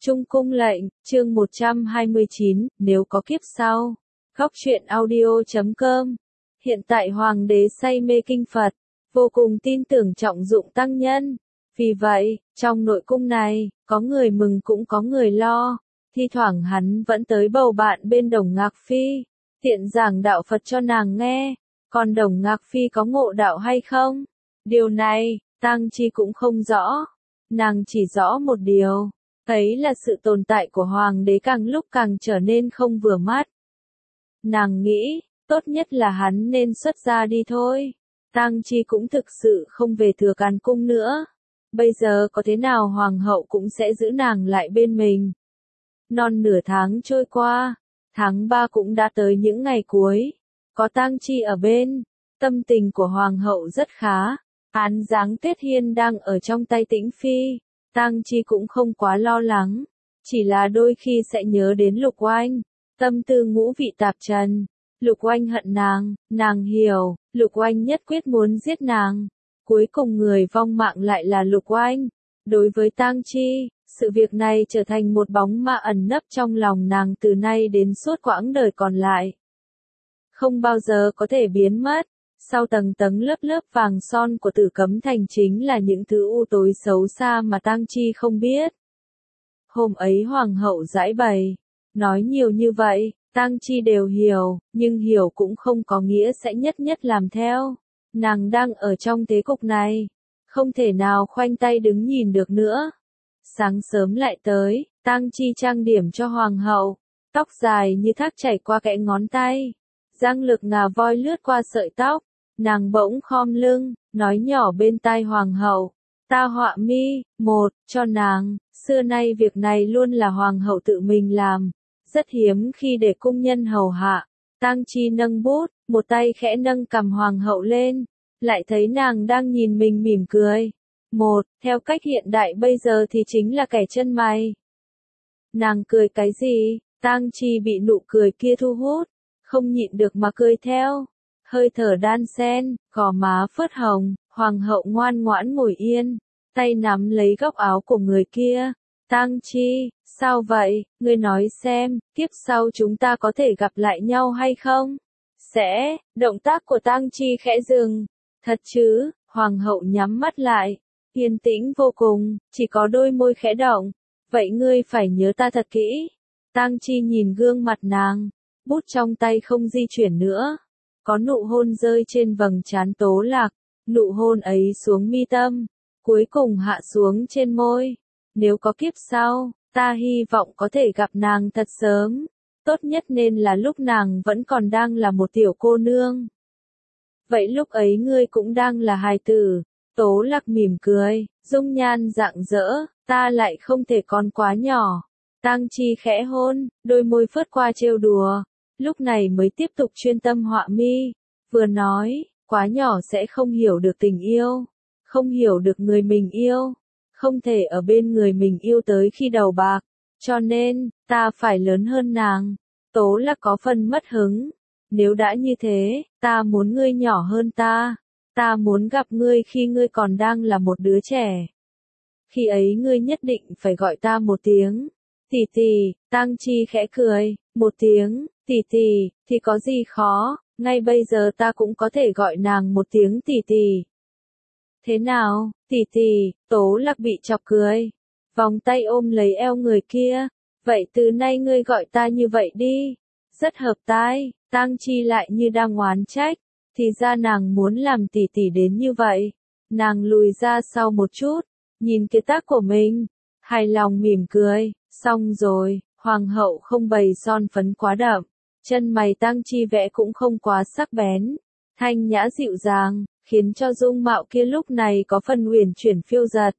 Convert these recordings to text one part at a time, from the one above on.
Trung cung lệnh, chương 129, nếu có kiếp sau. Góc truyện audio.com. Hiện tại hoàng đế say mê kinh Phật, vô cùng tin tưởng trọng dụng tăng nhân. Vì vậy, trong nội cung này, có người mừng cũng có người lo. Thi thoảng hắn vẫn tới bầu bạn bên Đồng Ngạc Phi, tiện giảng đạo Phật cho nàng nghe. Còn Đồng Ngạc Phi có ngộ đạo hay không? Điều này, Tang Chi cũng không rõ. Nàng chỉ rõ một điều. Ấy là sự tồn tại của hoàng đế càng lúc càng trở nên không vừa mắt. Nàng nghĩ, tốt nhất là hắn nên xuất gia đi thôi. Tang Chi cũng thực sự không về Thừa Càn cung nữa. Bây giờ có thế nào hoàng hậu cũng sẽ giữ nàng lại bên mình. Non nửa tháng trôi qua, tháng 3 cũng đã tới những ngày cuối. Có Tang Chi ở bên, tâm tình của hoàng hậu rất khá. Án giáng Tuyết Hiên đang ở trong tay Tĩnh Phi. Tang Chi cũng không quá lo lắng, chỉ là đôi khi sẽ nhớ đến Lục Oanh, tâm tư ngũ vị tạp trần. Lục Oanh hận nàng hiểu, Lục Oanh nhất quyết muốn giết nàng. Cuối cùng người vong mạng lại là Lục Oanh. Đối với Tang Chi, sự việc này trở thành một bóng ma ẩn nấp trong lòng nàng từ nay đến suốt quãng đời còn lại. Không bao giờ có thể biến mất. Sau tầng tầng lớp lớp vàng son của Tử Cấm Thành chính là những thứ u tối xấu xa mà Tang Chi không biết. Hôm ấy hoàng hậu giải bày, nói nhiều như vậy, Tang Chi đều hiểu, nhưng hiểu cũng không có nghĩa sẽ nhất nhất làm theo. Nàng đang ở trong thế cục này, không thể nào khoanh tay đứng nhìn được nữa. Sáng sớm lại tới, Tang Chi trang điểm cho hoàng hậu, tóc dài như thác chảy qua kẽ ngón tay, răng lực ngà voi lướt qua sợi tóc. Nàng bỗng khom lưng, nói nhỏ bên tai hoàng hậu, ta họa mi, cho nàng, xưa nay việc này luôn là hoàng hậu tự mình làm, rất hiếm khi để cung nhân hầu hạ. Tang Chi nâng bút, một tay khẽ nâng cằm hoàng hậu lên, lại thấy nàng đang nhìn mình mỉm cười. Theo cách hiện đại bây giờ thì chính là kẻ chân mày. Nàng cười cái gì? Tang Chi bị nụ cười kia thu hút, không nhịn được mà cười theo. Hơi thở đan xen, gò má phớt hồng, hoàng hậu ngoan ngoãn ngồi yên, tay nắm lấy góc áo của người kia. Tang Chi, sao vậy, ngươi nói xem, kiếp sau chúng ta có thể gặp lại nhau hay không? Sẽ, động tác của Tang Chi khẽ dừng. Thật chứ, hoàng hậu nhắm mắt lại, yên tĩnh vô cùng, chỉ có đôi môi khẽ động. Vậy ngươi phải nhớ ta thật kỹ. Tang Chi nhìn gương mặt nàng, bút trong tay không di chuyển nữa. Có nụ hôn rơi trên vầng trán Tố Lạc, nụ hôn ấy xuống mi tâm, cuối cùng hạ xuống trên môi. Nếu có kiếp sau, ta hy vọng có thể gặp nàng thật sớm, tốt nhất nên là lúc nàng vẫn còn đang là một tiểu cô nương. Vậy lúc ấy ngươi cũng đang là hài tử. Tố Lạc mỉm cười, dung nhan rạng rỡ, ta lại không thể còn quá nhỏ. Tang Chi khẽ hôn, đôi môi phớt qua trêu đùa. Lúc này mới tiếp tục chuyên tâm họa mi, vừa nói, quá nhỏ sẽ không hiểu được tình yêu, không hiểu được người mình yêu, không thể ở bên người mình yêu tới khi đầu bạc, cho nên, ta phải lớn hơn nàng. Tố Lạc có phần mất hứng, nếu đã như thế, ta muốn ngươi nhỏ hơn ta muốn gặp ngươi khi ngươi còn đang là một đứa trẻ. Khi ấy ngươi nhất định phải gọi ta một tiếng, tỷ tỷ. Tang Chi khẽ cười, một tiếng, tỷ tỷ, thì có gì khó, ngay bây giờ ta cũng có thể gọi nàng một tiếng tỷ tỷ. Thế nào, tỷ tỷ? Tố Lạc bị chọc cười, vòng tay ôm lấy eo người kia. Vậy từ nay ngươi gọi ta như vậy đi, rất hợp tai. Tang Chi lại như đang oán trách, thì ra nàng muốn làm tỷ tỷ đến như vậy. Nàng lùi ra sau một chút, nhìn cái tác của mình, hài lòng mỉm cười. Xong rồi, hoàng hậu không bày son phấn quá đậm, chân mày Tang Chi vẽ cũng không quá sắc bén, thanh nhã dịu dàng, khiến cho dung mạo kia lúc này có phần uyển chuyển phiêu dật.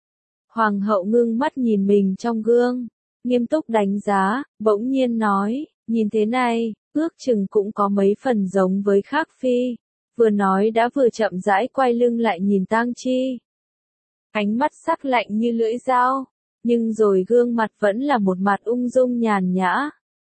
Hoàng hậu ngưng mắt nhìn mình trong gương, nghiêm túc đánh giá, bỗng nhiên nói, nhìn thế này, ước chừng cũng có mấy phần giống với Khác Phi. Vừa nói đã vừa chậm rãi quay lưng lại nhìn Tang Chi. Ánh mắt sắc lạnh như lưỡi dao, nhưng rồi gương mặt vẫn là một mặt ung dung nhàn nhã.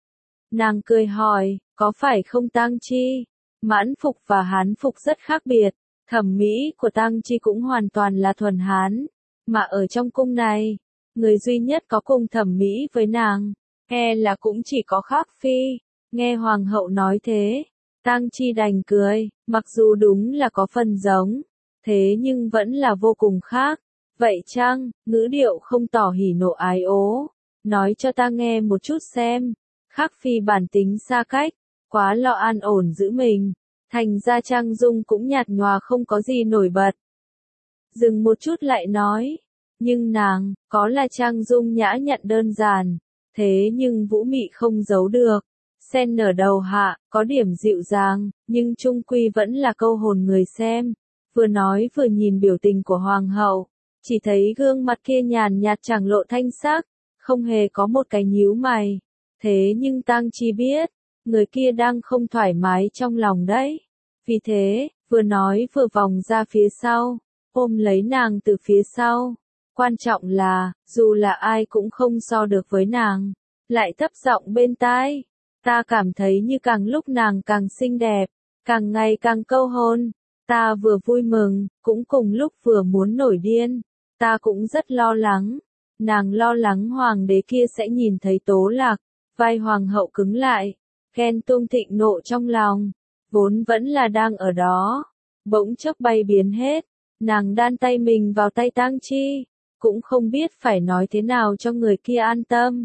Nàng cười hỏi, có phải không Tang Chi? Mãn phục và Hán phục rất khác biệt, thẩm mỹ của Tang Chi cũng hoàn toàn là thuần Hán, mà ở trong cung này, người duy nhất có cùng thẩm mỹ với nàng, e là cũng chỉ có Khắc Phi. Nghe hoàng hậu nói thế, Tang Chi đành cười, mặc dù đúng là có phần giống, thế nhưng vẫn là vô cùng khác. Vậy chăng, ngữ điệu không tỏ hỉ nộ ái ố, nói cho ta nghe một chút xem. Khắc Phi bản tính xa cách, quá lo an ổn giữ mình, thành ra trang dung cũng nhạt nhòa không có gì nổi bật. Dừng một chút lại nói, nhưng nàng, có là trang dung nhã nhặn đơn giản, thế nhưng vũ mị không giấu được. Sen nở đầu hạ, có điểm dịu dàng, nhưng chung quy vẫn là câu hồn người xem. Vừa nói vừa nhìn biểu tình của hoàng hậu, chỉ thấy gương mặt kia nhàn nhạt chẳng lộ thanh sắc, không hề có một cái nhíu mày. Thế nhưng Tang Chi biết, người kia đang không thoải mái trong lòng đấy. Vì thế, vừa nói vừa vòng ra phía sau, ôm lấy nàng từ phía sau. Quan trọng là, dù là ai cũng không so được với nàng. Lại thấp giọng bên tai, ta cảm thấy như càng lúc nàng càng xinh đẹp, càng ngày càng câu hồn. Ta vừa vui mừng, cũng cùng lúc vừa muốn nổi điên. Ta cũng rất lo lắng. Nàng lo lắng hoàng đế kia sẽ nhìn thấy Tố Lạc. Vai hoàng hậu cứng lại, ghen tuông thịnh nộ trong lòng, vốn vẫn là đang ở đó, bỗng chốc bay biến hết. Nàng đan tay mình vào tay Tang Chi, cũng không biết phải nói thế nào cho người kia an tâm.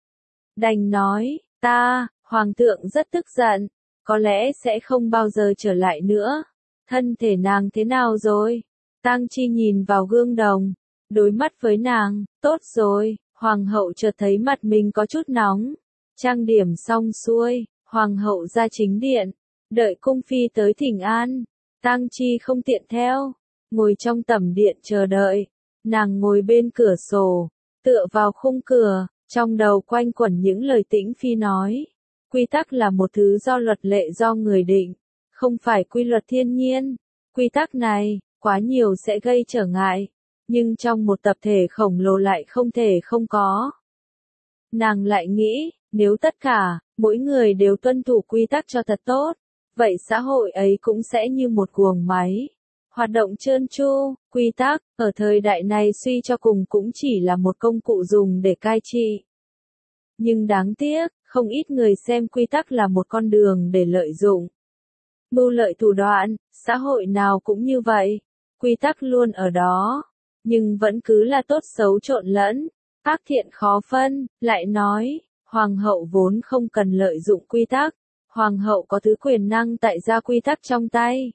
Đành nói, hoàng thượng rất tức giận, có lẽ sẽ không bao giờ trở lại nữa. Thân thể nàng thế nào rồi? Tang Chi nhìn vào gương đồng, đối mắt với nàng, tốt rồi. Hoàng hậu chợt thấy mặt mình có chút nóng. Trang điểm xong xuôi, hoàng hậu ra chính điện, đợi cung phi tới thỉnh an. Tang Chi không tiện theo, ngồi trong tẩm điện chờ đợi. Nàng ngồi bên cửa sổ, tựa vào khung cửa, trong đầu quanh quẩn những lời Tĩnh Phi nói. Quy tắc là một thứ do luật lệ do người định, không phải quy luật thiên nhiên. Quy tắc này, quá nhiều sẽ gây trở ngại, nhưng trong một tập thể khổng lồ lại không thể không có. Nàng lại nghĩ, nếu tất cả, mỗi người đều tuân thủ quy tắc cho thật tốt, vậy xã hội ấy cũng sẽ như một guồng máy. Hoạt động trơn tru, quy tắc, ở thời đại này suy cho cùng cũng chỉ là một công cụ dùng để cai trị. Nhưng đáng tiếc, không ít người xem quy tắc là một con đường để lợi dụng. Mưu lợi thủ đoạn, xã hội nào cũng như vậy. Quy tắc luôn ở đó, nhưng vẫn cứ là tốt xấu trộn lẫn, ác thiện khó phân. Lại nói, hoàng hậu vốn không cần lợi dụng quy tắc, hoàng hậu có thứ quyền năng tại gia quy tắc trong tay.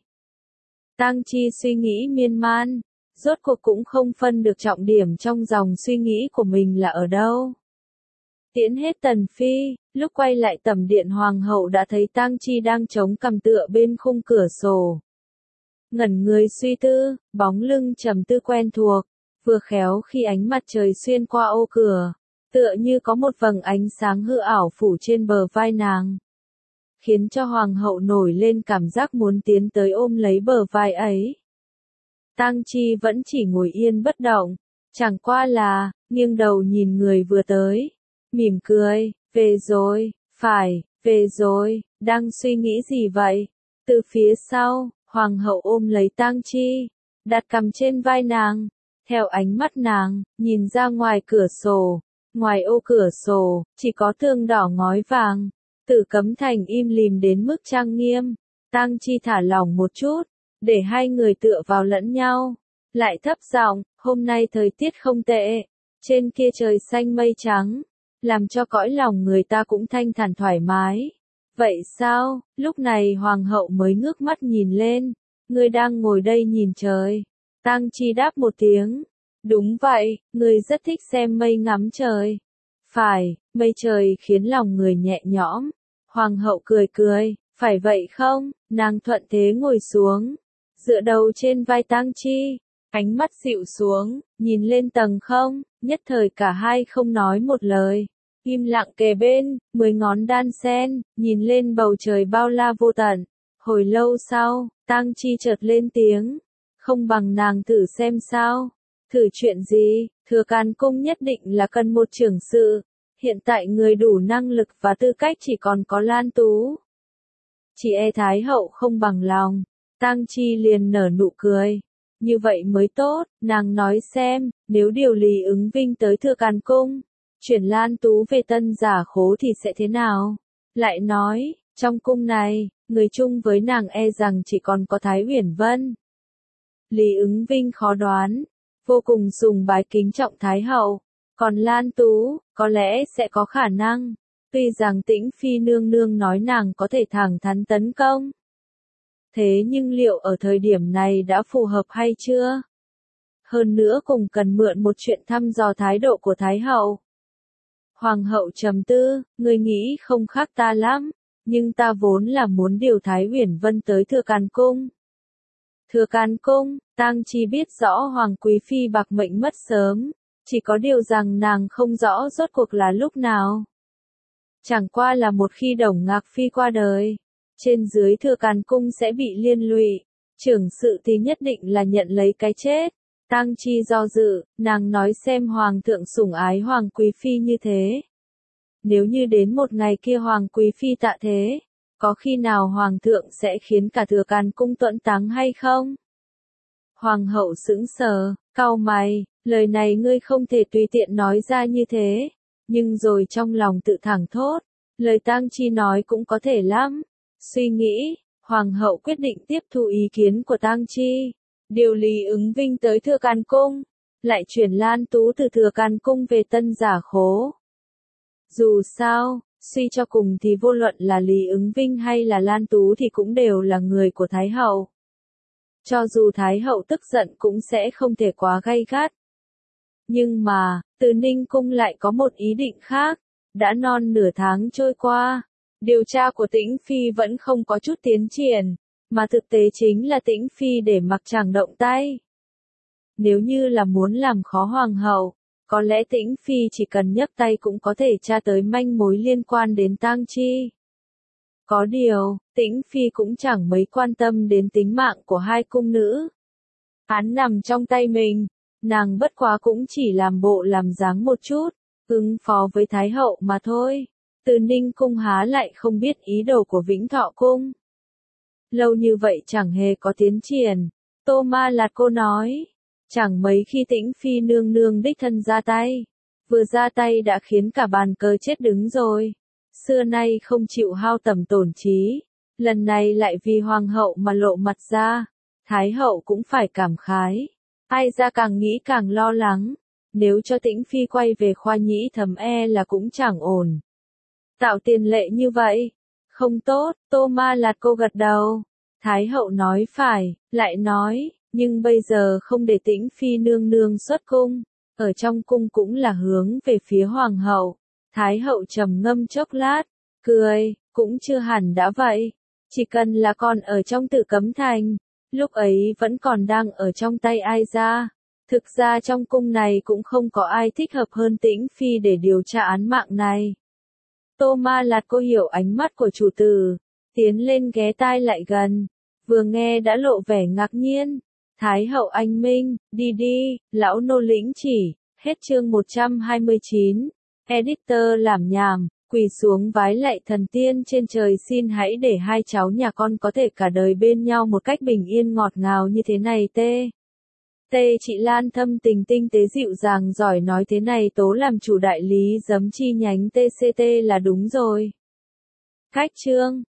Tang Chi suy nghĩ miên man, rốt cuộc cũng không phân được trọng điểm trong dòng suy nghĩ của mình là ở đâu. Tiễn hết Tần Phi, lúc quay lại tẩm điện hoàng hậu đã thấy Tang Chi đang chống cằm tựa bên khung cửa sổ. Ngẩn người suy tư, bóng lưng trầm tư quen thuộc, vừa khéo khi ánh mặt trời xuyên qua ô cửa, tựa như có một vầng ánh sáng hư ảo phủ trên bờ vai nàng, khiến cho hoàng hậu nổi lên cảm giác muốn tiến tới ôm lấy bờ vai ấy. Tang Chi vẫn chỉ ngồi yên bất động, chẳng qua là, nghiêng đầu nhìn người vừa tới, mỉm cười, về rồi, phải, về rồi, đang suy nghĩ gì vậy? Từ phía sau, hoàng hậu ôm lấy Tang Chi, đặt cằm trên vai nàng, theo ánh mắt nàng, nhìn ra ngoài cửa sổ, ngoài ô cửa sổ, chỉ có tường đỏ ngói vàng. Tử Cấm Thành im lìm đến mức trang nghiêm. Tang Chi thả lỏng một chút, để hai người tựa vào lẫn nhau, lại thấp giọng, hôm nay thời tiết không tệ, trên kia trời xanh mây trắng, làm cho cõi lòng người ta cũng thanh thản thoải mái. Vậy sao? Lúc này hoàng hậu mới ngước mắt nhìn lên, ngươi đang ngồi đây nhìn trời. Tang Chi đáp một tiếng, đúng vậy, ngươi rất thích xem mây ngắm trời. Phải, mây trời khiến lòng người nhẹ nhõm. Hoàng hậu cười cười, phải vậy không? Nàng thuận thế ngồi xuống, dựa đầu trên vai Tang Chi, ánh mắt dịu xuống, nhìn lên tầng không, nhất thời cả hai không nói một lời, im lặng kề bên, 10 ngón đan sen, nhìn lên bầu trời bao la vô tận. Hồi lâu sau, Tang Chi chợt lên tiếng, không bằng nàng thử xem sao. Thử chuyện gì? Thừa Càn Cung nhất định là cần một trưởng sự. Hiện tại người đủ năng lực và tư cách chỉ còn có Lan Tú. Chỉ e Thái hậu không bằng lòng. Tang Chi liền nở nụ cười. như vậy mới tốt, nàng nói xem, nếu điều Lý Ứng Vinh tới Thừa Càn Cung, chuyển Lan Tú về Tân Giả Khố thì sẽ thế nào? Lại nói, trong cung này, người chung với nàng e rằng chỉ còn có Thái Uyển Vân. Lý Ứng Vinh khó đoán, vô cùng sùng bái kính trọng Thái Hậu, còn Lan Tú, có lẽ sẽ có khả năng, tuy rằng Tĩnh Phi nương nương nói nàng có thể thẳng thắn tấn công. Thế nhưng liệu ở thời điểm này đã phù hợp hay chưa? Hơn nữa cùng cần mượn một chuyện thăm dò thái độ của Thái Hậu. Hoàng hậu trầm tư, người nghĩ không khác ta lắm, nhưng ta vốn là muốn điều Thái Uyển Vân tới Thừa Càn Cung. Thừa Càn Cung, Tang Chi biết rõ Hoàng Quý Phi bạc mệnh mất sớm, chỉ có điều rằng nàng không rõ rốt cuộc là lúc nào. Chẳng qua là một khi Đồng Ngạc Phi qua đời, trên dưới Thừa Càn Cung sẽ bị liên lụy, trưởng sự thì nhất định là nhận lấy cái chết. Tang Chi do dự, nàng nói xem Hoàng thượng sủng ái Hoàng Quý Phi như thế. Nếu như đến một ngày kia Hoàng Quý Phi tạ thế, có khi nào Hoàng thượng sẽ khiến cả Thừa Càn Cung tuẫn táng hay không? Hoàng hậu sững sờ, cau mày, lời này ngươi không thể tùy tiện nói ra như thế, nhưng rồi trong lòng tự thẳng thốt, lời Tang Chi nói cũng có thể lắm. Suy nghĩ, Hoàng hậu quyết định tiếp thu ý kiến của Tang Chi, điều Lý Ứng Vinh tới Thừa Càn Cung, lại chuyển Lan Tú từ Thừa Càn Cung về Tân Giả Khố. Dù sao, suy cho cùng thì vô luận là Lý Ứng Vinh hay là Lan Tú thì cũng đều là người của Thái Hậu. Cho dù Thái Hậu tức giận cũng sẽ không thể quá gay gắt. Nhưng mà, Từ Ninh Cung lại có một ý định khác, đã non nửa tháng trôi qua. Điều tra của Tĩnh Phi vẫn không có chút tiến triển, mà thực tế chính là Tĩnh Phi để mặc chẳng động tay. Nếu như là muốn làm khó Hoàng hậu, có lẽ Tĩnh Phi chỉ cần nhấc tay cũng có thể tra tới manh mối liên quan đến Tang Chi. Có điều, Tĩnh Phi cũng chẳng mấy quan tâm đến tính mạng của hai cung nữ. Án nằm trong tay mình, nàng bất quá cũng chỉ làm bộ làm dáng một chút, ứng phó với Thái Hậu mà thôi. Từ Ninh Cung há lại không biết ý đồ của Vĩnh Thọ Cung. Lâu như vậy chẳng hề có tiến triển, Tô Ma Lạt cô nói. Chẳng mấy khi Tĩnh Phi nương nương đích thân ra tay. Vừa ra tay đã khiến cả bàn cờ chết đứng rồi. Xưa nay không chịu hao tầm tổn trí. Lần này lại vì Hoàng hậu mà lộ mặt ra. Thái hậu cũng phải cảm khái. Ai ra càng nghĩ càng lo lắng. Nếu cho Tĩnh Phi quay về Khoa Nhĩ Thấm e là cũng chẳng ổn. Tạo tiền lệ như vậy, không tốt, Tô Ma Lạt cô gật đầu. Thái hậu nói phải, lại nói, nhưng bây giờ không để Tĩnh Phi nương nương xuất cung, ở trong cung cũng là hướng về phía Hoàng hậu. Thái hậu trầm ngâm chốc lát, cười, cũng chưa hẳn đã vậy, chỉ cần là còn ở trong Tử Cấm Thành, lúc ấy vẫn còn đang ở trong tay ai ra. Thực ra trong cung này cũng không có ai thích hợp hơn Tĩnh Phi để điều tra án mạng này. Tô Ma Lạt cô hiểu ánh mắt của chủ tử, tiến lên ghé tai lại gần, vừa nghe đã lộ vẻ ngạc nhiên. Thái hậu anh minh, đi đi, lão nô lĩnh chỉ, hết chương 129. Editor làm nhảm, quỳ xuống vái lạy thần tiên trên trời xin hãy để hai cháu nhà con có thể cả đời bên nhau một cách bình yên ngọt ngào như thế này tê. Tê chị Lan thâm tình tinh tế dịu dàng giỏi nói thế này tố làm chủ đại lý giấm chi nhánh TCT là đúng rồi. Cách chương